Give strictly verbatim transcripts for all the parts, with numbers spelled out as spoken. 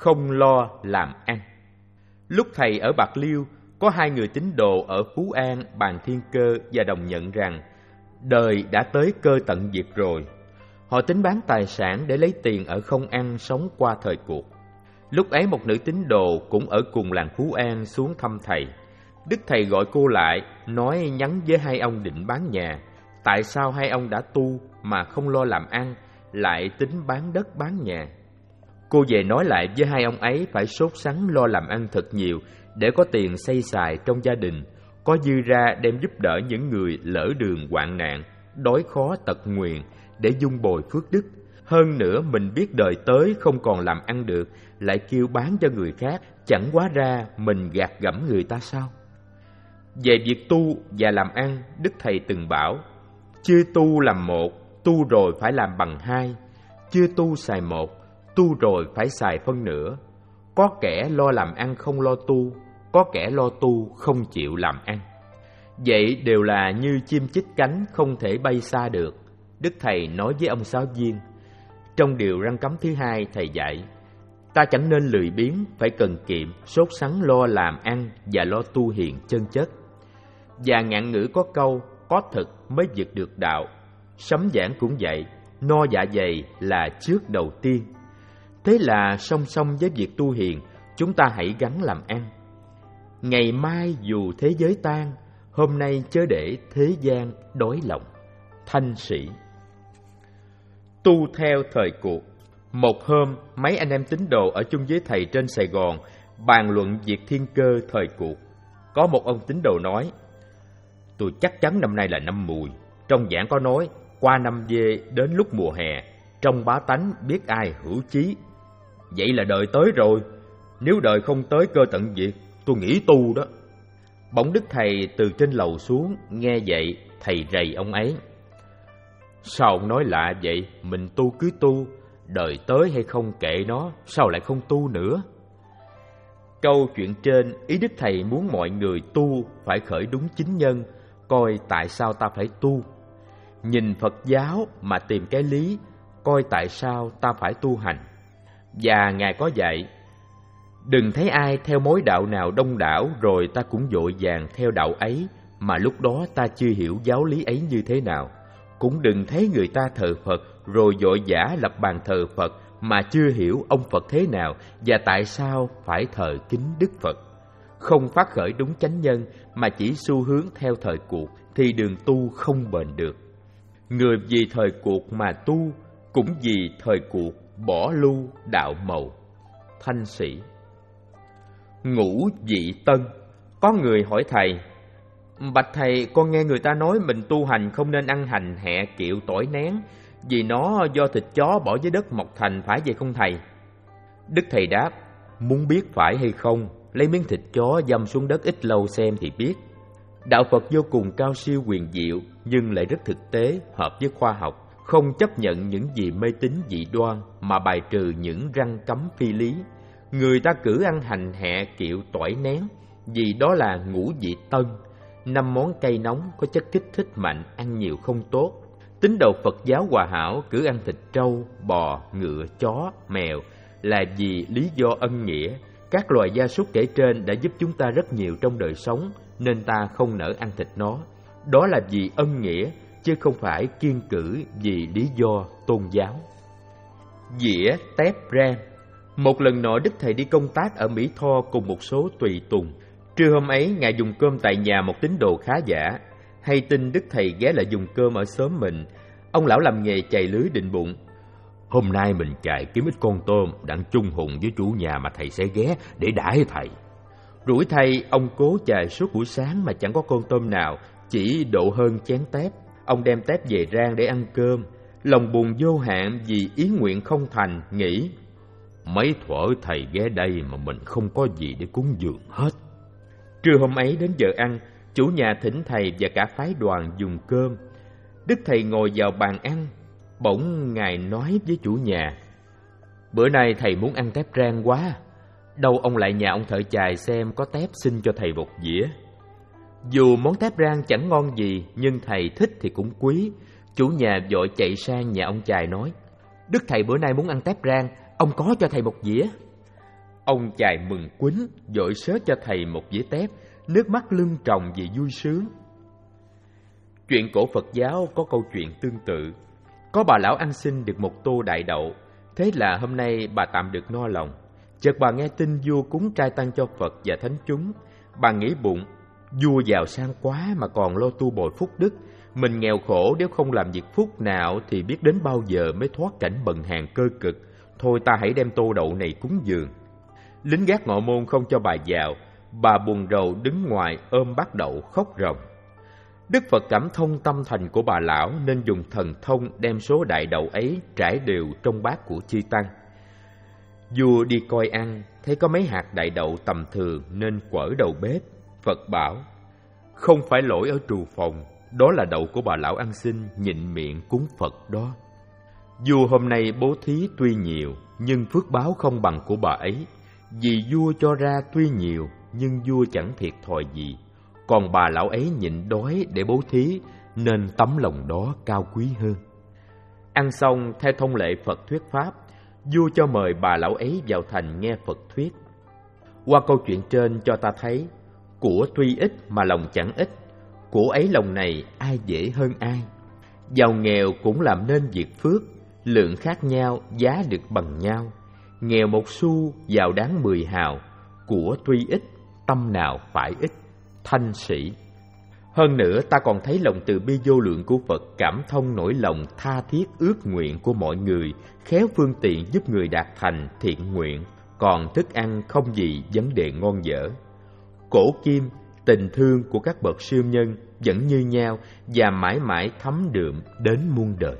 không lo làm ăn. Lúc thầy ở Bạc Liêu, có hai người tín đồ ở Phú An, Bàn Thiên Cơ và Đồng nhận rằng đời đã tới cơ tận diệt rồi. Họ tính bán tài sản để lấy tiền ở không ăn sống qua thời cuộc. Lúc ấy một nữ tín đồ cũng ở cùng làng Phú An xuống thăm thầy. Đức thầy gọi cô lại, nói nhắn với hai ông định bán nhà. Tại sao hai ông đã tu mà không lo làm ăn, lại tính bán đất bán nhà? Cô về nói lại với hai ông ấy phải sốt sắng lo làm ăn thật nhiều để có tiền xây xài trong gia đình, có dư ra đem giúp đỡ những người lỡ đường hoạn nạn, đói khó tật nguyền để dung bồi phước đức. Hơn nữa mình biết đời tới không còn làm ăn được, lại kêu bán cho người khác, chẳng hóa ra mình gạt gẫm người ta sao? Về việc tu và làm ăn, Đức Thầy từng bảo: chưa tu làm một, tu rồi phải làm bằng hai. Chưa tu xài một, tu rồi phải xài phân nửa. Có kẻ lo làm ăn không lo tu, có kẻ lo tu không chịu làm ăn. Vậy đều là như chim chích cánh không thể bay xa được. Đức Thầy nói với ông Sáu Viên. Trong điều răn cấm thứ hai, Thầy dạy: ta chẳng nên lười biếng, phải cần kiệm, sốt sắng lo làm ăn và lo tu hiền chân chất. Và ngạn ngữ có câu: có thực mới vực được đạo. Sấm giảng cũng vậy, no dạ dày là trước đầu tiên. Thế là song song với việc tu hiền, chúng ta hãy gắng làm ăn. Ngày mai dù thế giới tan, hôm nay chớ để thế gian đói lòng. Thanh Sĩ. Tu theo thời cuộc. Một hôm, mấy anh em tín đồ ở chung với thầy trên Sài Gòn bàn luận việc thiên cơ thời cuộc. Có một ông tín đồ nói: tôi chắc chắn năm nay là năm Mùi. Trong giảng có nói qua năm Dê đến lúc mùa hè, trong bá tánh biết ai hữu chí. Vậy là đời tới rồi. Nếu đời không tới cơ tận diệt, tôi nghĩ tu đó. Bỗng Đức Thầy từ trên lầu xuống, nghe vậy thầy rầy ông ấy: sao ông nói lạ vậy? Mình tu cứ tu, đời tới hay không kệ nó, sao lại không tu nữa? Câu chuyện trên, ý Đức Thầy muốn mọi người tu phải khởi đúng chính nhân, coi tại sao ta phải tu. Nhìn Phật giáo mà tìm cái lý, coi tại sao ta phải tu hành. Và Ngài có dạy: đừng thấy ai theo mối đạo nào đông đảo rồi ta cũng vội vàng theo đạo ấy, mà lúc đó ta chưa hiểu giáo lý ấy như thế nào. Cũng đừng thấy người ta thờ Phật rồi vội vã lập bàn thờ Phật mà chưa hiểu ông Phật thế nào và tại sao phải thờ kính Đức Phật. Không phát khởi đúng chánh nhân mà chỉ xu hướng theo thời cuộc thì đường tu không bền được. Người vì thời cuộc mà tu, cũng vì thời cuộc bỏ lưu đạo màu. Thanh Sĩ. Ngũ vị tân. Có người hỏi thầy: bạch thầy, con nghe người ta nói mình tu hành không nên ăn hành hẹ kiệu tỏi nén, vì nó do thịt chó bỏ dưới đất mọc thành, phải vậy không thầy? Đức Thầy đáp: muốn biết phải hay không, lấy miếng thịt chó dăm xuống đất ít lâu xem thì biết. Đạo Phật vô cùng cao siêu huyền diệu, nhưng lại rất thực tế, hợp với khoa học, không chấp nhận những gì mê tín dị đoan mà bài trừ những răn cấm phi lý. Người ta cử ăn hành hẹ kiệu tỏi nén vì đó là ngũ vị tân, năm món cay nóng có chất kích thích mạnh, ăn nhiều không tốt. Tín đồ Phật giáo Hòa Hảo cử ăn thịt trâu, bò, ngựa, chó, mèo là vì lý do ân nghĩa. Các loài gia súc kể trên đã giúp chúng ta rất nhiều trong đời sống, nên ta không nỡ ăn thịt nó. Đó là vì ân nghĩa, chứ không phải kiêng cữ vì lý do tôn giáo. Dĩa tép ram. Một lần nọ Đức Thầy đi công tác ở Mỹ Tho cùng một số tùy tùng. Trưa hôm ấy, Ngài dùng cơm tại nhà một tín đồ khá giả. Hay tin Đức Thầy ghé lại dùng cơm ở xóm mình. Ông lão làm nghề chài lưới định bụng: hôm nay mình chài kiếm ít con tôm đặng chung hùng với chủ nhà mà thầy sẽ ghé để đãi thầy. Rủi thay, ông cố chài suốt buổi sáng mà chẳng có con tôm nào, chỉ độ hơn chén tép. Ông đem tép về rang để ăn cơm. Lòng buồn vô hạn vì ý nguyện không thành, nghĩ: mấy thuở thầy ghé đây mà mình không có gì để cúng dường hết. Trưa hôm ấy đến giờ ăn, chủ nhà thỉnh thầy và cả phái đoàn dùng cơm. Đức Thầy ngồi vào bàn ăn. Bỗng Ngài nói với chủ nhà: bữa nay thầy muốn ăn tép rang quá. Đâu ông lại nhà ông thợ chài xem có tép xin cho thầy một dĩa. Dù món tép rang chẳng ngon gì, nhưng thầy thích thì cũng quý. Chủ nhà vội chạy sang nhà ông chài nói: Đức Thầy bữa nay muốn ăn tép rang, ông có cho thầy một dĩa. Ông chài mừng quýnh, dội xớt cho thầy một dĩa tép, nước mắt lưng tròng vì vui sướng. Chuyện cổ Phật giáo có câu chuyện tương tự. Có bà lão ăn xin được một tô đại đậu, thế là hôm nay bà tạm được no lòng. Chợt bà nghe tin vua cúng trai tăng cho Phật và thánh chúng. Bà nghĩ bụng, vua giàu sang quá mà còn lo tu bồi phúc đức. Mình nghèo khổ, nếu không làm việc phúc nào thì biết đến bao giờ mới thoát cảnh bần hàn cơ cực. Thôi ta hãy đem tô đậu này cúng dường. Lính gác ngọ môn không cho bà vào. Bà buồn rầu đứng ngoài ôm bát đậu khóc ròng. Đức Phật cảm thông tâm thành của bà lão nên dùng thần thông đem số đại đậu ấy trải đều trong bát của chư tăng. Vua đi coi ăn, thấy có mấy hạt đại đậu tầm thường nên quở đầu bếp. Phật bảo, không phải lỗi ở trù phòng, đó là đậu của bà lão ăn xin nhịn miệng cúng Phật đó. Vua hôm nay bố thí tuy nhiều, nhưng phước báo không bằng của bà ấy. Vì vua cho ra tuy nhiều, nhưng vua chẳng thiệt thòi gì. Còn bà lão ấy nhịn đói để bố thí, nên tấm lòng đó cao quý hơn. Ăn xong, theo thông lệ Phật thuyết pháp, vua cho mời bà lão ấy vào thành nghe Phật thuyết. Qua câu chuyện trên cho ta thấy, của tuy ít mà lòng chẳng ít, của ấy lòng này ai dễ hơn ai. Giàu nghèo cũng làm nên việc phước, lượng khác nhau, giá được bằng nhau. Nghèo một xu, giàu đáng mười hào, của tuy ít, tâm nào phải ít. Thanh sĩ. Hơn nữa ta còn thấy lòng từ bi vô lượng của Phật cảm thông nỗi lòng tha thiết ước nguyện của mọi người, khéo phương tiện giúp người đạt thành thiện nguyện, còn thức ăn không gì vấn đề ngon dở. Cổ kim, tình thương của các bậc siêu nhân vẫn như nhau và mãi mãi thấm đượm đến muôn đời.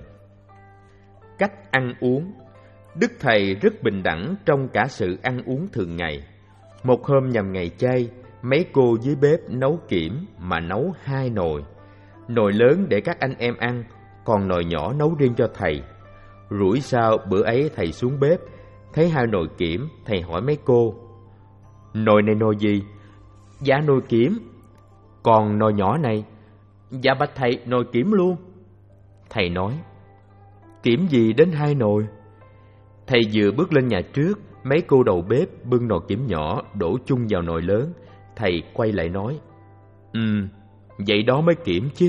Cách ăn uống. Đức Thầy rất bình đẳng trong cả sự ăn uống thường ngày. Một hôm nhằm ngày chay, mấy cô dưới bếp nấu kiểm mà nấu hai nồi. Nồi lớn để các anh em ăn, còn nồi nhỏ nấu riêng cho thầy. Rủi sao bữa ấy thầy xuống bếp, thấy hai nồi kiểm, thầy hỏi mấy cô, nồi này nồi gì? Dạ nồi kiểm. Còn nồi nhỏ này? Dạ bạch thầy, nồi kiểm luôn. Thầy nói, kiểm gì đến hai nồi? Thầy vừa bước lên nhà trước, mấy cô đầu bếp bưng nồi kiểm nhỏ đổ chung vào nồi lớn. Thầy quay lại nói, Ừm, vậy đó mới kiểm chứ.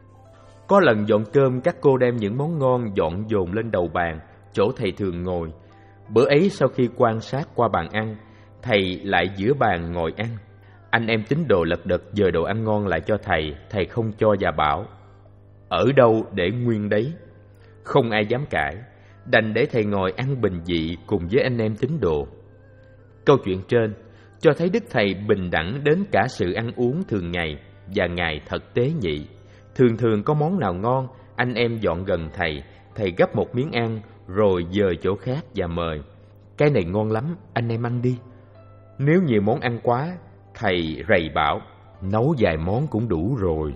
Có lần dọn cơm, các cô đem những món ngon dọn dồn lên đầu bàn, chỗ thầy thường ngồi. Bữa ấy sau khi quan sát qua bàn ăn, thầy lại giữa bàn ngồi ăn. Anh em tín đồ lật đật dời đồ ăn ngon lại cho thầy, thầy không cho và bảo, ở đâu để nguyên đấy. Không ai dám cãi, đành để thầy ngồi ăn bình dị cùng với anh em tín đồ. Câu chuyện trên cho thấy Đức Thầy bình đẳng đến cả sự ăn uống thường ngày, và Ngài thật tế nhị. Thường thường có món nào ngon, anh em dọn gần Thầy, Thầy gấp một miếng ăn, rồi dời chỗ khác và mời. Cái này ngon lắm, anh em ăn đi. Nếu nhiều món ăn quá, Thầy rầy bảo, nấu vài món cũng đủ rồi.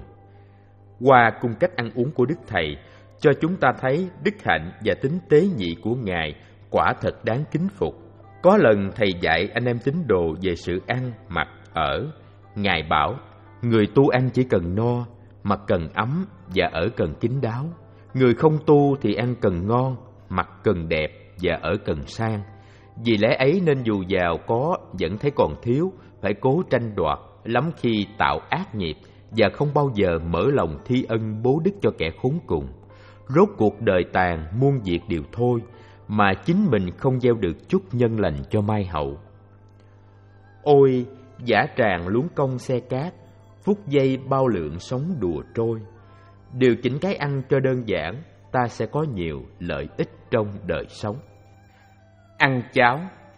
Qua cung cách ăn uống của Đức Thầy, cho chúng ta thấy đức hạnh và tính tế nhị của Ngài quả thật đáng kính phục. Có lần Thầy dạy anh em tín đồ về sự ăn, mặc, ở. Ngài bảo, người tu ăn chỉ cần no, mặc cần ấm và ở cần kín đáo. Người không tu thì ăn cần ngon, mặc cần đẹp và ở cần sang. Vì lẽ ấy nên dù giàu có vẫn thấy còn thiếu, phải cố tranh đoạt, lắm khi tạo ác nghiệp và không bao giờ mở lòng thi ân bố đức cho kẻ khốn cùng. Rốt cuộc đời tàn, muôn việc đều thôi, mà chính mình không gieo được chút nhân lành cho mai hậu. Ôi, dã tràng luống công xe cát, phút giây bao lượng sống đùa trôi. Điều chỉnh cái ăn cho đơn giản, ta sẽ có nhiều lợi ích trong đời sống. Ăn cháo.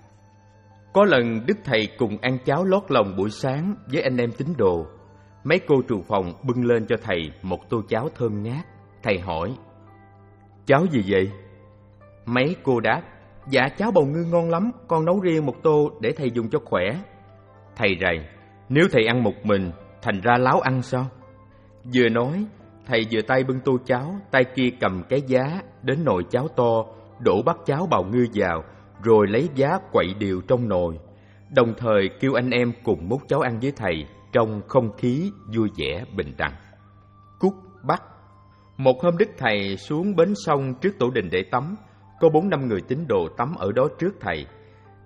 Có lần Đức Thầy cùng ăn cháo lót lòng buổi sáng với anh em tín đồ. Mấy cô trù phòng bưng lên cho Thầy một tô cháo thơm ngát. Thầy hỏi, cháo gì vậy? Mấy cô đáp, dạ cháo bào ngư ngon lắm, con nấu riêng một tô để thầy dùng cho khỏe. Thầy rầy, nếu thầy ăn một mình, thành ra láo ăn sao? Vừa nói, thầy vừa tay bưng tô cháo, tay kia cầm cái giá đến nồi cháo to, đổ bát cháo bào ngư vào, rồi lấy giá quậy đều trong nồi. Đồng thời kêu anh em cùng múc cháo ăn với thầy, trong không khí vui vẻ bình đẳng. Cúc Bắc. Một hôm Đức Thầy xuống bến sông trước tổ đình để tắm. Có bốn năm người tín đồ tắm ở đó trước Thầy.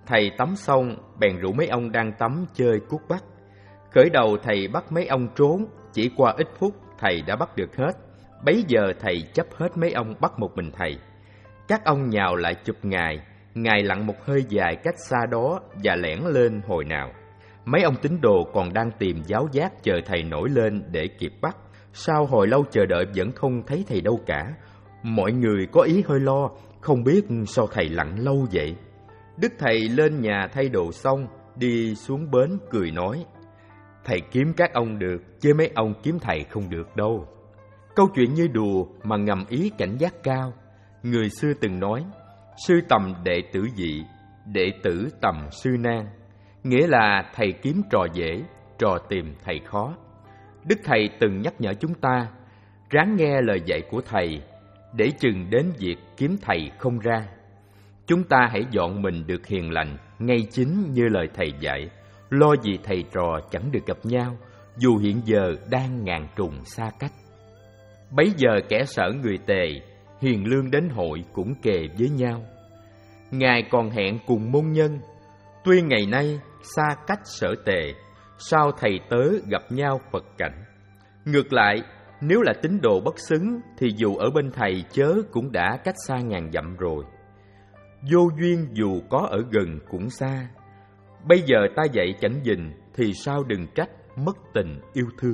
Thầy tắm xong, bèn rủ mấy ông đang tắm chơi cuốc bắt. Khởi đầu thầy bắt mấy ông trốn, chỉ qua ít phút thầy đã bắt được hết. Bấy giờ thầy chấp hết mấy ông bắt một mình thầy. Các ông nhào lại chụp Ngài, Ngài lặn một hơi dài cách xa đó và lẻn lên hồi nào. Mấy ông tín đồ còn đang tìm giáo giác chờ thầy nổi lên để kịp bắt. Sau hồi lâu chờ đợi vẫn không thấy thầy đâu cả. Mọi người có ý hơi lo, không biết sao thầy lặn lâu vậy. Đức thầy lên nhà thay đồ xong, đi xuống bến cười nói: thầy kiếm các ông được, chứ mấy ông kiếm thầy không được đâu. Câu chuyện như đùa mà ngầm ý cảnh giác cao. Người xưa từng nói: sư tầm đệ tử dị, đệ tử tầm sư nan. Nghĩa là thầy kiếm trò dễ, trò tìm thầy khó. Đức thầy từng nhắc nhở chúng ta ráng nghe lời dạy của thầy, để chừng đến việc kiếm thầy không ra. Chúng ta hãy dọn mình được hiền lành, ngay chính như lời thầy dạy, lo gì thầy trò chẳng được gặp nhau, dù hiện giờ đang ngàn trùng xa cách. Bấy giờ kẻ sở người Tề, hiền lương đến hội cũng kề với nhau. Ngài còn hẹn cùng môn nhân, tuy ngày nay xa cách sở Tề, sao thầy tớ gặp nhau Phật cảnh. Ngược lại, nếu là tín đồ bất xứng thì dù ở bên thầy chớ cũng đã cách xa ngàn dặm rồi. Vô duyên dù có ở gần cũng xa. Bây giờ ta dạy chẳng gìn thì sao đừng trách mất tình yêu thương.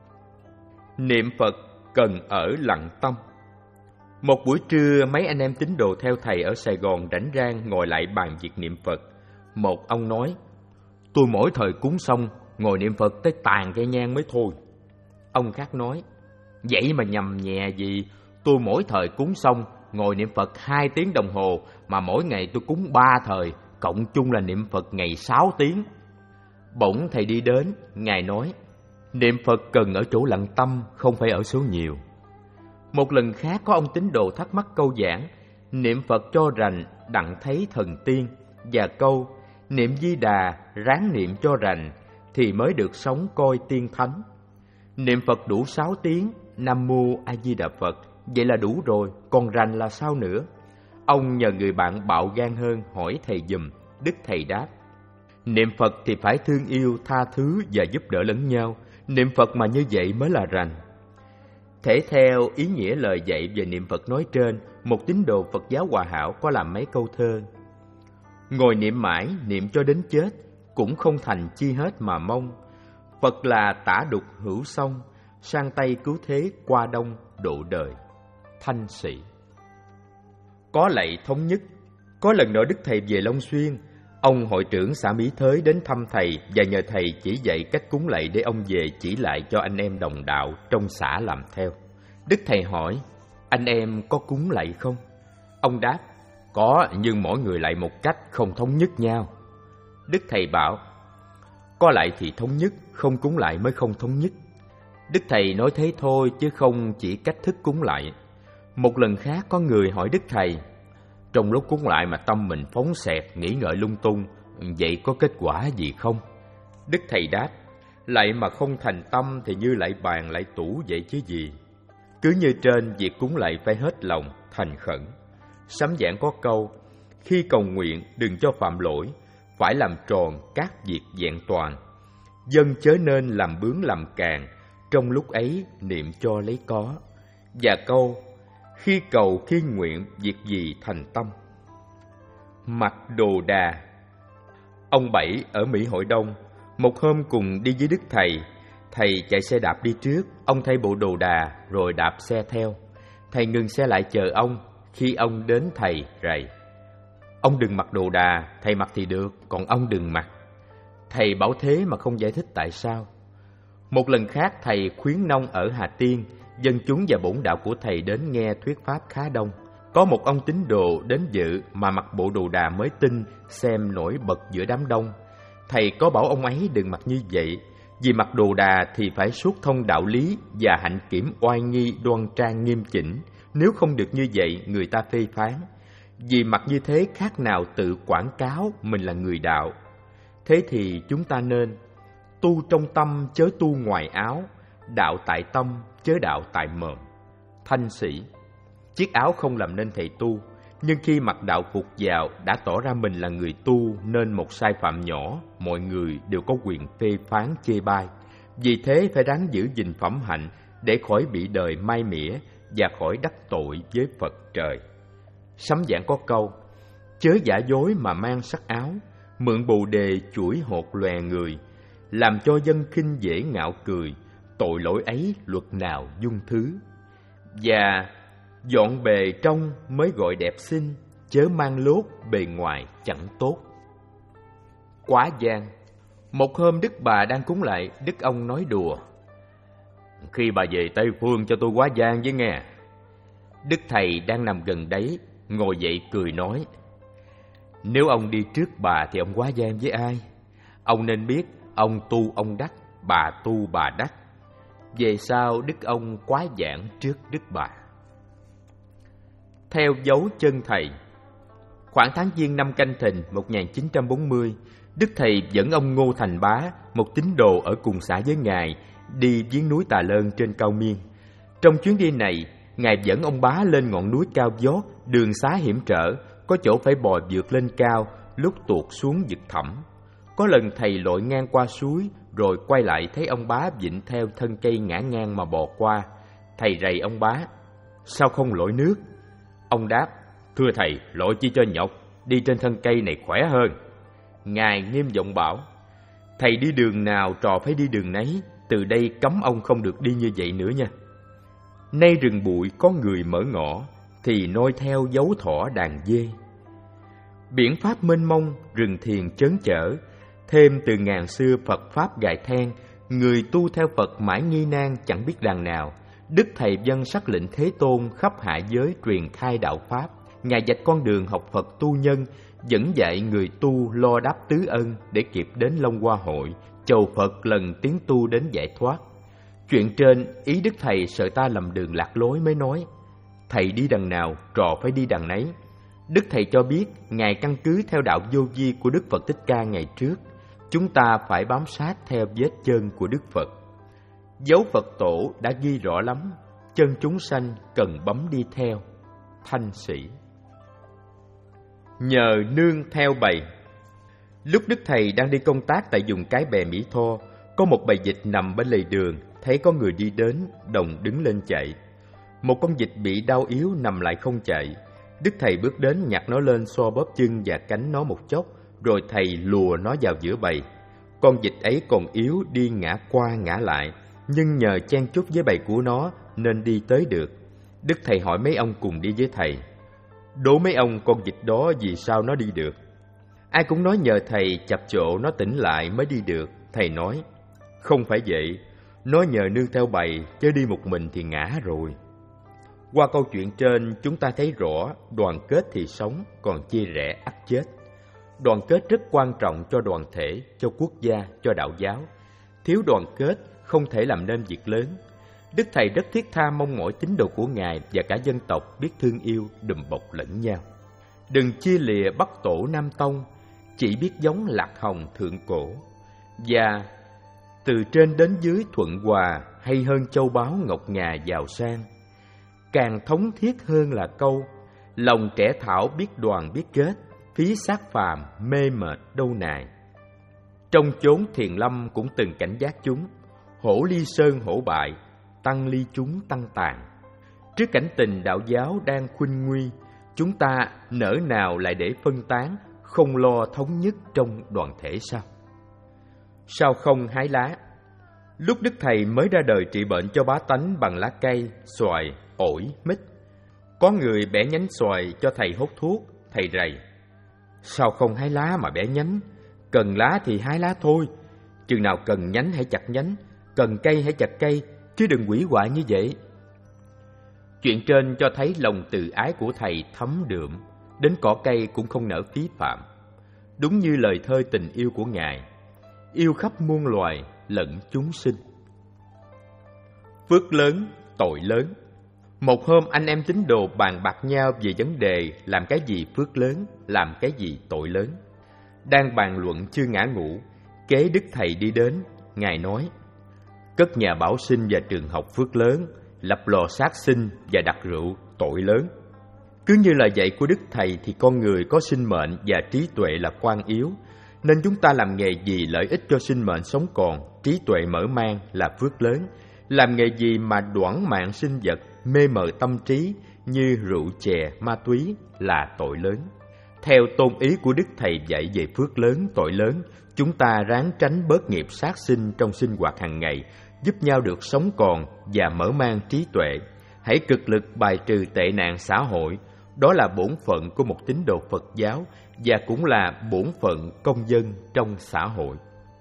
Niệm Phật cần ở lặng tâm. Một buổi trưa, mấy anh em tín đồ theo thầy ở Sài Gòn rảnh rang ngồi lại bàn việc niệm Phật. Một ông nói: tôi mỗi thời cúng xong ngồi niệm Phật tới tàn cây nhang mới thôi. Ông khác nói: vậy mà nhầm nhẹ gì, tôi mỗi thời cúng xong ngồi niệm Phật hai tiếng đồng hồ, mà mỗi ngày tôi cúng ba thời, cộng chung là niệm Phật ngày sáu tiếng. Bỗng thầy đi đến, Ngài nói: niệm Phật cần ở chỗ lặng tâm, không phải ở số nhiều. Một lần khác có ông tín đồ thắc mắc câu giảng niệm Phật cho rành đặng thấy thần tiên, và câu niệm Di Đà ráng niệm cho rành thì mới được sống coi tiên thánh. Niệm Phật đủ sáu tiếng, Nam Mô A Di Đà Phật, vậy là đủ rồi, còn rành là sao nữa? Ông nhờ người bạn bạo gan hơn hỏi thầy giùm. Đức thầy đáp: niệm Phật thì phải thương yêu, tha thứ và giúp đỡ lẫn nhau. Niệm Phật mà như vậy mới là rành. Thể theo ý nghĩa lời dạy về niệm Phật nói trên, một tín đồ Phật giáo Hòa Hảo có làm mấy câu thơ: ngồi niệm mãi, niệm cho đến chết, cũng không thành chi hết mà mong. Phật là tả đục hữu song, sang Tây cứu thế qua Đông độ đời. Thanh Sĩ. Có lạy thống nhất. Có lần nọ Đức thầy về Long Xuyên, ông hội trưởng xã Mỹ Thới đến thăm thầy và nhờ thầy chỉ dạy cách cúng lạy để ông về chỉ lại cho anh em đồng đạo trong xã làm theo. Đức thầy hỏi: anh em có cúng lạy không? Ông đáp: có, nhưng mỗi người lạy một cách, không thống nhất nhau. Đức thầy bảo: có lạy thì thống nhất, không cúng lạy mới không thống nhất. Đức thầy nói thế thôi chứ không chỉ cách thức cúng lạy. Một lần khác có người hỏi Đức thầy: trong lúc cúng lạy mà tâm mình phóng xẹt, nghĩ ngợi lung tung, vậy có kết quả gì không? Đức thầy đáp: lạy mà không thành tâm thì như lạy bàn lạy tủ vậy chứ gì. Cứ như trên, việc cúng lạy phải hết lòng, thành khẩn. Sấm giảng có câu: khi cầu nguyện đừng cho phạm lỗi, phải làm tròn các việc vẹn toàn. Dân chớ nên làm bướng làm càng, trong lúc ấy niệm cho lấy có. Và câu: khi cầu khi nguyện, việc gì thành tâm. Mặc đồ đà. Ông Bảy ở Mỹ Hội Đông một hôm cùng đi với Đức thầy. Thầy chạy xe đạp đi trước, ông thay bộ đồ đà rồi đạp xe theo. Thầy ngừng xe lại chờ ông. Khi ông đến thầy rầy: ông đừng mặc đồ đà, thầy mặc thì được, còn ông đừng mặc. Thầy bảo thế mà không giải thích tại sao. Một lần khác thầy khuyến nông ở Hà Tiên, dân chúng và bổn đạo của thầy đến nghe thuyết pháp khá đông. Có một ông tín đồ đến dự mà mặc bộ đồ đà mới tinh, xem nổi bật giữa đám đông. Thầy có bảo ông ấy đừng mặc như vậy, vì mặc đồ đà thì phải suốt thông đạo lý và hạnh kiểm oai nghi đoan trang nghiêm chỉnh. Nếu không được như vậy, người ta phê phán. Vì mặc như thế khác nào tự quảng cáo mình là người đạo. Thế thì chúng ta nên tu trong tâm chớ tu ngoài áo, đạo tại tâm chớ đạo tại mồm. Thanh Sĩ. Chiếc áo không làm nên thầy tu, Nhưng khi mặc đạo phục vào đã tỏ ra mình là người tu, nên một sai phạm nhỏ mọi người đều có quyền phê phán chê bai. Vì thế phải ráng giữ gìn phẩm hạnh để khỏi bị đời mai mỉa và khỏi đắc tội với Phật trời. Sấm giảng có câu: chớ giả dối mà mang sắc áo, mượn bồ đề chuỗi hột lòe người, làm cho dân khinh dễ ngạo cười, tội lỗi ấy luật nào dung thứ. Và dọn bề trong mới gọi đẹp xinh, chớ mang lốt bề ngoài chẳng tốt. Quá gian. Một hôm Đức Bà đang cúng lại, Đức ông nói đùa: khi bà về Tây Phương cho tôi quá gian với nghe. Đức Thầy đang nằm gần đấy ngồi dậy cười nói: nếu ông đi trước bà thì ông quá gian với ai? Ông nên biết ông tu ông đắc, bà tu bà đắc. Về sau Đức ông quá giảng trước Đức Bà. Theo dấu chân Thầy. Khoảng tháng Giêng năm Canh Thìn một nghìn chín trăm bốn mươi, Đức Thầy dẫn ông Ngô Thành Bá, một tín đồ ở cùng xã với Ngài, đi viếng núi Tà Lơn trên Cao Miên. Trong chuyến đi này, Ngài dẫn ông Bá lên ngọn núi cao vót, đường xá hiểm trở, có chỗ phải bò vượt lên cao, lúc tuột xuống vực thẳm. Có lần Thầy lội ngang qua suối, rồi quay lại thấy ông Bá vịn theo thân cây ngã ngang mà bò qua. Thầy rầy ông Bá: sao không lội nước? Ông đáp: thưa Thầy, lội chi cho nhọc, đi trên thân cây này khỏe hơn. Ngài nghiêm giọng bảo: Thầy đi đường nào trò phải đi đường nấy, từ đây cấm ông không được đi như vậy nữa nha. Nay rừng bụi có người mở ngõ, thì noi theo dấu thỏ đàn dê. Biển pháp mênh mông, rừng thiền chớn chở, thêm từ ngàn xưa Phật pháp gài then, người tu theo Phật mãi nghi nan chẳng biết đằng nào. Đức Thầy dân sắc lệnh Thế Tôn khắp hạ giới truyền khai đạo pháp. Ngài dạch con đường học Phật tu nhân, dẫn dạy người tu lo đáp tứ ân để kịp đến Long Hoa Hội, chầu Phật lần tiến tu đến giải thoát. Chuyện trên, ý Đức Thầy sợ ta lầm đường lạc lối mới nói: Thầy đi đằng nào, trò phải đi đằng nấy. Đức Thầy cho biết, Ngài căn cứ theo đạo vô vi của Đức Phật Thích Ca ngày trước, chúng ta phải bám sát theo vết chân của Đức Phật. Dấu Phật Tổ đã ghi rõ lắm, chân chúng sanh cần bấm đi theo. Thanh Sĩ. Nhờ nương theo bầy. Lúc Đức Thầy đang đi công tác tại vùng Cái Bè Mỹ Tho, có một bầy vịt nằm bên lề đường, thấy có người đi đến, đồng đứng lên chạy. Một con vịt bị đau yếu nằm lại không chạy. Đức Thầy bước đến nhặt nó lên, xoa bóp chân và cánh nó một chốc, rồi Thầy lùa nó vào giữa bầy. Con vịt ấy còn yếu, đi ngã qua ngã lại, nhưng nhờ chen chúc với bầy của nó nên đi tới được. Đức Thầy hỏi mấy ông cùng đi với Thầy: đố mấy ông con vịt đó vì sao nó đi được? Ai cũng nói nhờ Thầy chập chộ nó tỉnh lại mới đi được. Thầy nói: không phải vậy, nó nhờ nương theo bầy, chứ đi một mình thì ngã rồi. Qua câu chuyện trên, chúng ta thấy rõ đoàn kết thì sống, còn chia rẽ ắt chết. Đoàn kết rất quan trọng cho đoàn thể, cho quốc gia, cho đạo giáo. Thiếu đoàn kết không thể làm nên việc lớn. Đức Thầy rất thiết tha mong mỏi tín đồ của Ngài và cả dân tộc biết thương yêu, đùm bọc lẫn nhau. Đừng chia lìa Bắc Tổ Nam Tông, chỉ biết giống lạc hồng thượng cổ. Và từ trên đến dưới thuận hòa, hay hơn châu báu ngọc ngà giàu sang. Càng thống thiết hơn là câu: lòng trẻ thảo biết đoàn biết kết, phí xác phàm mê mệt đâu nài. Trong chốn thiền lâm cũng từng cảnh giác chúng: hổ ly sơn hổ bại, tăng ly chúng tăng tàn. Trước cảnh tình đạo giáo đang khuynh nguy, chúng ta nỡ nào lại để phân tán, không lo thống nhất trong đoàn thể sao? Sao không hái lá? Lúc Đức Thầy mới ra đời trị bệnh cho bá tánh bằng lá cây, xoài, ổi, mít. Có người bẻ nhánh xoài cho Thầy hút thuốc. Thầy rầy: sao không hái lá mà bẻ nhánh? Cần lá thì hái lá thôi. Chừng nào cần nhánh hãy chặt nhánh, cần cây hãy chặt cây, chứ đừng hủy hoại như vậy. Chuyện trên cho thấy lòng từ ái của Thầy thấm đượm, đến cỏ cây cũng không nỡ phí phạm. Đúng như lời thơ tình yêu của Ngài: yêu khắp muôn loài, lẫn chúng sinh. Phước lớn, tội lớn. Một hôm anh em tín đồ bàn bạc nhau về vấn đề làm cái gì phước lớn, làm cái gì tội lớn. Đang bàn luận chưa ngã ngủ, kế Đức Thầy đi đến. Ngài nói: cất nhà bảo sinh và trường học phước lớn, lập lò sát sinh và đặt rượu tội lớn. Cứ như lời dạy của Đức Thầy thì con người có sinh mệnh và trí tuệ là quan yếu, nên chúng ta làm nghề gì lợi ích cho sinh mệnh sống còn, trí tuệ mở mang là phước lớn. Làm nghề gì mà đoản mạng sinh vật, mê mờ tâm trí như rượu chè, ma túy là tội lớn. Theo tôn ý của Đức Thầy dạy về phước lớn, tội lớn, chúng ta ráng tránh bớt nghiệp sát sinh trong sinh hoạt hàng ngày, giúp nhau được sống còn và mở mang trí tuệ. Hãy cực lực bài trừ tệ nạn xã hội, đó là bổn phận của một tín đồ Phật giáo và cũng là bổn phận công dân trong xã hội.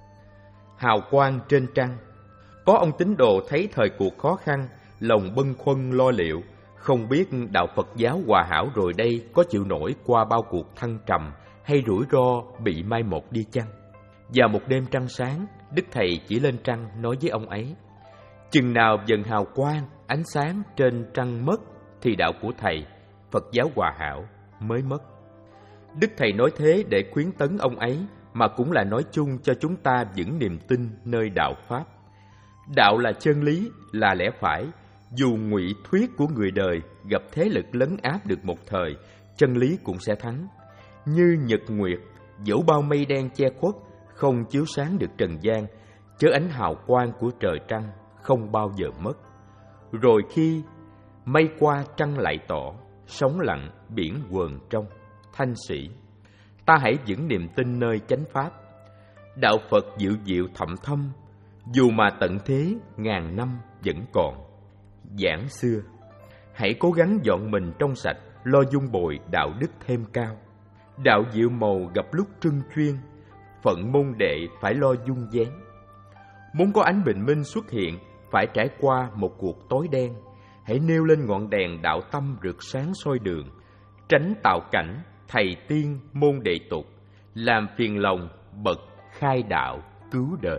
Hào quang trên trăng. Có ông tín đồ thấy thời cuộc khó khăn, lòng bâng khuâng lo liệu, không biết đạo Phật giáo hòa hảo rồi đây có chịu nổi qua bao cuộc thăng trầm hay rủi ro bị mai một đi chăng. Vào một đêm trăng sáng, Đức Thầy chỉ lên trăng nói với ông ấy: chừng nào dần hào quang, ánh sáng trên trăng mất thì đạo của Thầy, Phật giáo hòa hảo, mới mất. Đức Thầy nói thế để khuyến tấn ông ấy, mà cũng là nói chung cho chúng ta vững niềm tin nơi đạo Pháp. Đạo là chân lý, là lẽ phải. Dù ngụy thuyết của người đời gặp thế lực lấn áp được một thời, chân lý cũng sẽ thắng. Như nhật nguyệt, dẫu bao mây đen che khuất, không chiếu sáng được trần gian, chớ ánh hào quang của trời trăng không bao giờ mất. Rồi khi mây qua trăng lại tỏ, sóng lặng biển quờn trong. Thanh sĩ, ta hãy vững niềm tin nơi chánh pháp. Đạo Phật dịu dịu thậm thâm, dù mà tận thế ngàn năm vẫn còn. Giảng xưa, hãy cố gắng dọn mình trong sạch, lo dung bồi đạo đức thêm cao. Đạo diệu màu gặp lúc trưng chuyên, phận môn đệ phải lo dung dáng. Muốn có ánh bình minh xuất hiện, phải trải qua một cuộc tối đen. Hãy nêu lên ngọn đèn đạo tâm rực sáng soi đường, tránh tạo cảnh thầy tiên môn đệ tục, làm phiền lòng bậc khai đạo cứu đời.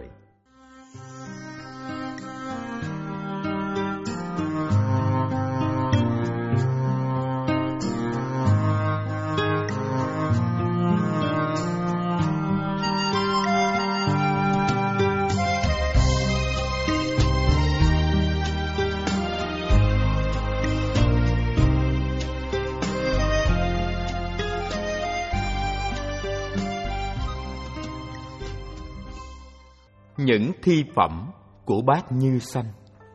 Những thi phẩm của Bác Như Sanh.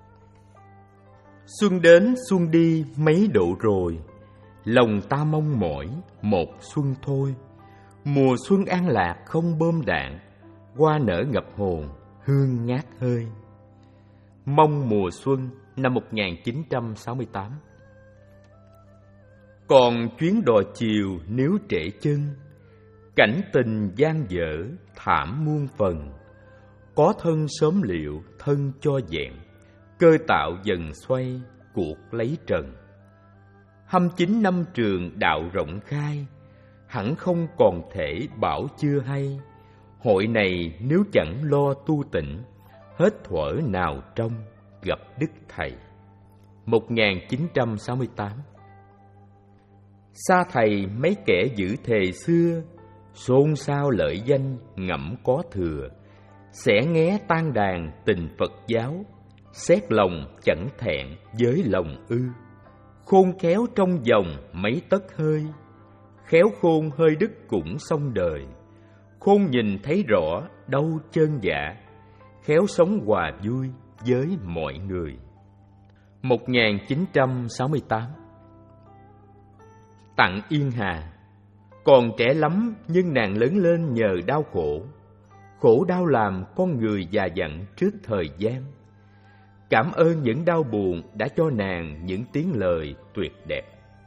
Xuân đến xuân đi mấy độ rồi, lòng ta mong mỏi một xuân thôi. Mùa xuân an lạc không bom đạn, hoa nở ngập hồn hương ngát hơi. Mong mùa xuân năm một nghìn chín trăm sáu mươi tám. Còn chuyến đò chiều nếu trễ chân, cảnh tình gian dở thảm muôn phần. Có thân sớm liệu thân cho vẹn, cơ tạo dần xoay cuộc lấy trần. Hăm chín năm trường đạo rộng khai, hẳn không còn thể bảo chưa hay. Hội này nếu chẳng lo tu tịnh, hết thuở nào trong gặp Đức Thầy. một nghìn chín trăm sáu mươi tám. Xa Thầy mấy kẻ giữ thề xưa, xôn xao lợi danh ngẫm có thừa. Sẽ nghe tan đàn tình Phật giáo, xét lòng chẳng thẹn với lòng ư. Khôn khéo trong vòng mấy tấc hơi, khéo khôn hơi đức cũng xong đời. Khôn nhìn thấy rõ đâu chân dạ, khéo sống hòa vui với mọi người. một nghìn chín trăm sáu mươi tám. Tặng Yên Hà. Còn trẻ lắm nhưng nàng lớn lên nhờ đau khổ. Khổ đau làm con người già dặn trước thời gian. Cảm ơn những đau buồn đã cho nàng những tiếng lời tuyệt đẹp.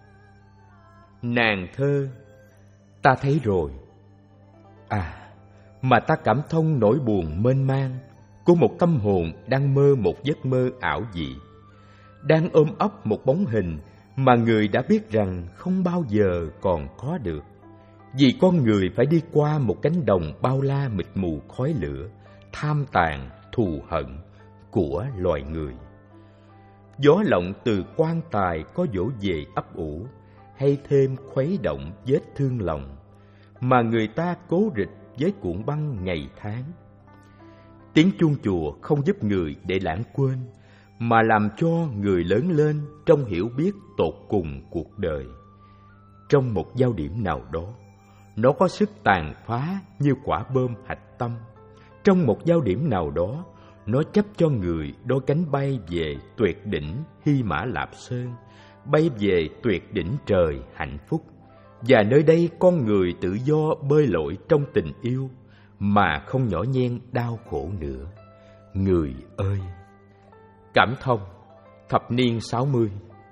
Nàng thơ. Ta thấy rồi. À, mà ta cảm thông nỗi buồn mênh mang của một tâm hồn đang mơ một giấc mơ ảo dị, đang ôm ấp một bóng hình mà người đã biết rằng không bao giờ còn có được. Vì con người phải đi qua một cánh đồng bao la mịt mù khói lửa, tham tàn, thù hận của loài người. Gió lộng từ quan tài có dỗ về ấp ủ, hay thêm khuấy động vết thương lòng, mà người ta cố rịch với cuộn băng ngày tháng. Tiếng chuông chùa không giúp người để lãng quên, mà làm cho người lớn lên trong hiểu biết tột cùng cuộc đời. trong một giao điểm nào đó. Nó có sức tàn phá như quả bom hạch tâm. Trong một giao điểm nào đó, nó chấp cho người đôi cánh bay về tuyệt đỉnh Hy Mã Lạp Sơn, bay về tuyệt đỉnh trời hạnh phúc. Và nơi đây con người tự do bơi lội trong tình yêu, mà không nhỏ nhen đau khổ nữa. Người ơi! Cảm thông, thập niên sáu mươi.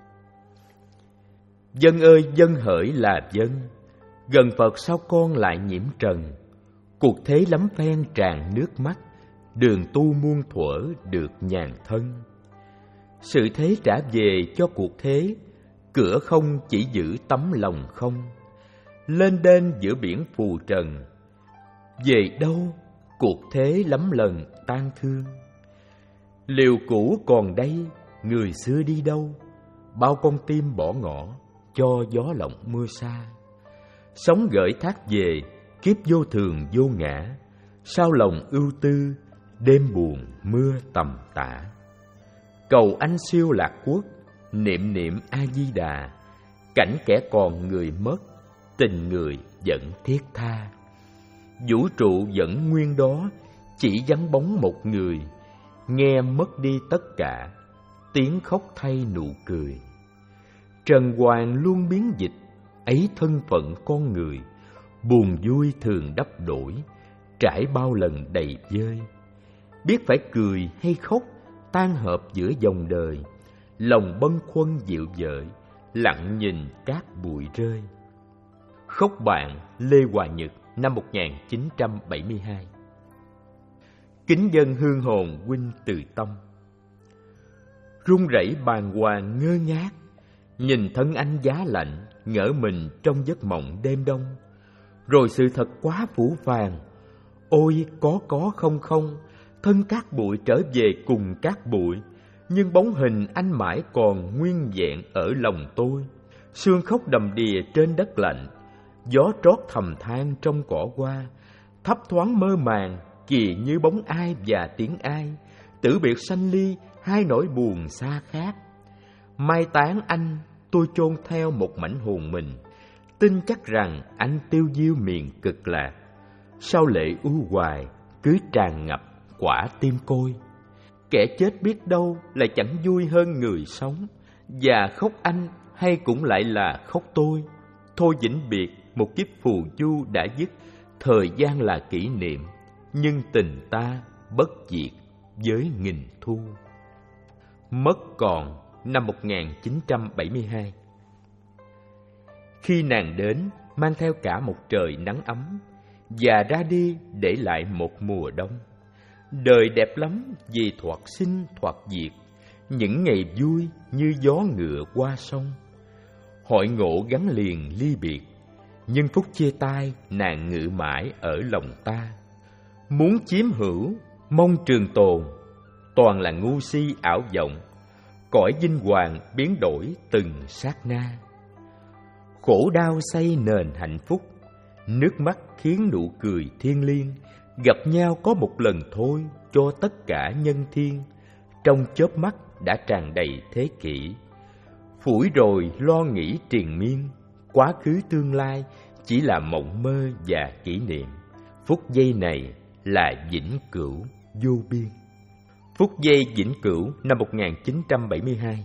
Dân ơi dân hỡi là dân, gần Phật sao con lại nhiễm trần. Cuộc thế lắm phen tràn nước mắt, đường tu muôn thuở được nhàn thân. Sự thế trả về cho cuộc thế, cửa không chỉ giữ tấm lòng không. Lên đên giữa biển phù trần, về đâu cuộc thế lắm lần tan thương. Liều cũ còn đây, người xưa đi đâu, bao con tim bỏ ngỏ cho gió lộng mưa xa. Sống gửi thác về, kiếp vô thường vô ngã, sao lòng ưu tư, đêm buồn mưa tầm tã. Cầu anh siêu lạc quốc, niệm niệm A Di Đà. Cảnh kẻ còn người mất, tình người vẫn thiết tha. Vũ trụ vẫn nguyên đó, chỉ vắng bóng một người. Nghe mất đi tất cả, tiếng khóc thay nụ cười. Trần hoàng luôn biến dịch, ấy thân phận con người. Buồn vui thường đắp đổi, trải bao lần đầy vơi. Biết phải cười hay khóc, tan hợp giữa dòng đời. Lòng bâng khuâng dịu dợi, lặng nhìn cát bụi rơi. Khóc bạn Lê Hòa Nhật, năm một nghìn chín trăm bảy mươi hai. Kính dân hương hồn huynh từ tâm. Run rẩy bàng hoàng ngơ ngác, nhìn thân anh giá lạnh, ngỡ mình trong giấc mộng đêm đông. Rồi sự thật quá phũ phàng, ôi có có không không, thân cát bụi trở về cùng cát bụi. Nhưng bóng hình anh mãi còn nguyên vẹn ở lòng tôi. Sương khóc đầm đìa trên đất lạnh, gió trót thầm than trong cỏ hoa. Thấp thoáng mơ màng, kìa như bóng ai và tiếng ai. Tử biệt sanh ly, hai nỗi buồn xa khác. Mai táng anh, tôi chôn theo một mảnh hồn mình, tin chắc rằng anh tiêu diêu miền cực lạc. Sao lệ u hoài, cứ tràn ngập quả tim côi. Kẻ chết biết đâu lại chẳng vui hơn người sống. Và khóc anh hay cũng lại là khóc tôi. Thôi vĩnh biệt, một kiếp phù du đã dứt. Thời gian là kỷ niệm, nhưng tình ta bất diệt với nghìn thu. Mất còn, năm một nghìn chín trăm bảy mươi hai. Khi nàng đến, mang theo cả một trời nắng ấm, và ra đi để lại một mùa đông. Đời đẹp lắm vì thoạt sinh thoạt diệt, những ngày vui như gió ngựa qua sông. Hội ngộ gắn liền ly biệt, nhưng phút chia tay nàng ngự mãi ở lòng ta. Muốn chiếm hữu, mong trường tồn, toàn là ngu si ảo vọng. Cõi vinh hoàng biến đổi từng sát na. Khổ đau xây nền hạnh phúc, nước mắt khiến nụ cười thiêng liêng. Gặp nhau có một lần thôi cho tất cả nhân thiên. Trong chớp mắt đã tràn đầy thế kỷ. Phủi rồi lo nghĩ triền miên, quá khứ tương lai chỉ là mộng mơ và kỷ niệm. Phút giây này là vĩnh cửu vô biên. Phút giây vĩnh cửu, năm một nghìn chín trăm bảy mươi hai.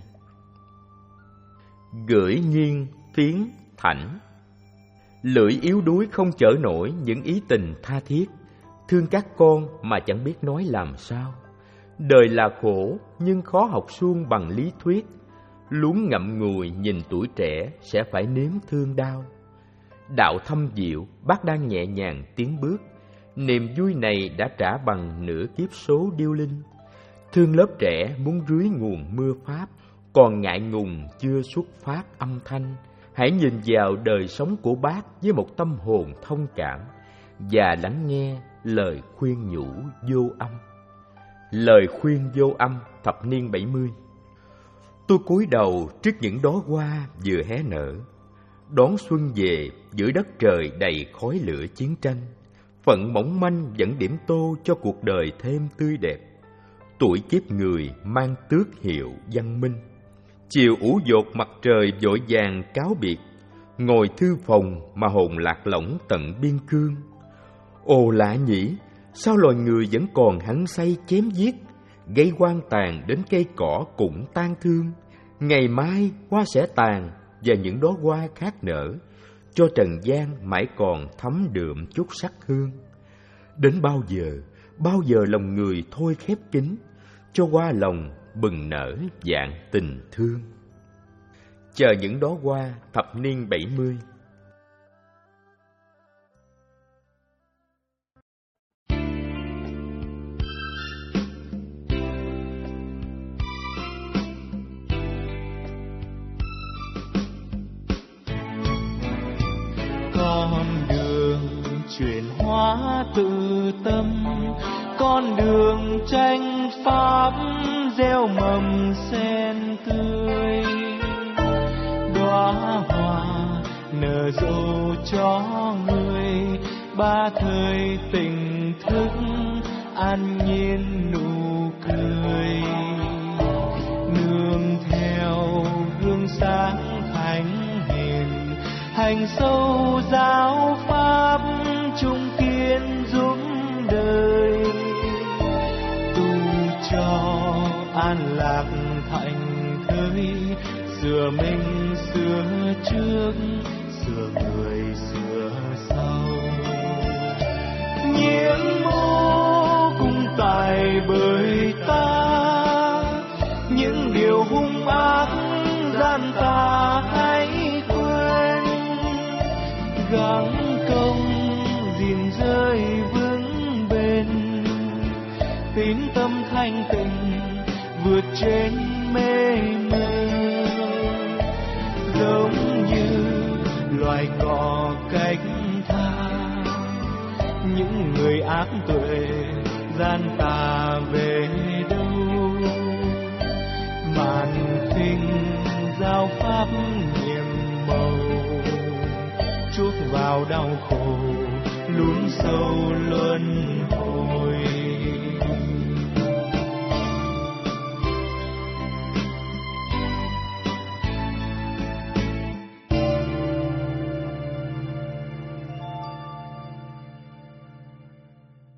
Gửi nghiêng phiến thảnh. Lưỡi yếu đuối không chở nổi những ý tình tha thiết. Thương các con mà chẳng biết nói làm sao. Đời là khổ nhưng khó học suông bằng lý thuyết. Luống ngậm ngùi nhìn tuổi trẻ sẽ phải nếm thương đau. Đạo thâm diệu, bác đang nhẹ nhàng tiến bước. Niềm vui này đã trả bằng nửa kiếp số điêu linh. Thương lớp trẻ muốn rưới nguồn mưa pháp, còn ngại ngùng chưa xuất phát âm thanh. Hãy nhìn vào đời sống của bác với một tâm hồn thông cảm, và lắng nghe lời khuyên nhủ vô âm. Lời khuyên vô âm, thập niên bảy mươi. Tôi cúi đầu trước những đóa hoa vừa hé nở, đón xuân về giữa đất trời đầy khói lửa chiến tranh. Phận mỏng manh vẫn điểm tô cho cuộc đời thêm tươi đẹp. Tuổi kiếp người mang tước hiệu văn minh. Chiều ủ dột mặt trời vội vàng cáo biệt. ngồi thư phòng mà hồn lạc lõng tận biên cương. Ồ lạ nhỉ, sao loài người vẫn còn hăng say chém giết, gây quan tàn đến cây cỏ cũng tan thương. Ngày mai hoa sẽ tàn và những đóa hoa khác nở, cho trần gian mãi còn thấm đượm chút sắc hương. Đến bao giờ, bao giờ lòng người thôi khép kín, cho hoa lòng bừng nở dạng tình thương. Chờ những đóa hoa thập niên bảy mươi. Con đường chuyển hóa tự tâm, con đường tranh pháp gieo mầm sen tươi. Đóa hoa nở rộ cho người, ba thời tỉnh thức an nhiên nụ cười. Nương theo gương sáng thánh hiền, hành sâu giáo pháp trung kiên giúp đời. Tu cho an lạc thành thơi, sửa mình sửa trước, sửa người sửa sau. Nhiễm mô cùng tài bởi ta, những điều hung ác gian tà hãy quên. Gắng công gìn giới vững bền, tín tâm thanh tịnh vượt trên mê mưa. Giống như loài cỏ cách tha, những người ác tuệ gian tà về đâu. Màn thinh giao pháp nhiệm màu, chuốc vào đau khổ lún sâu luân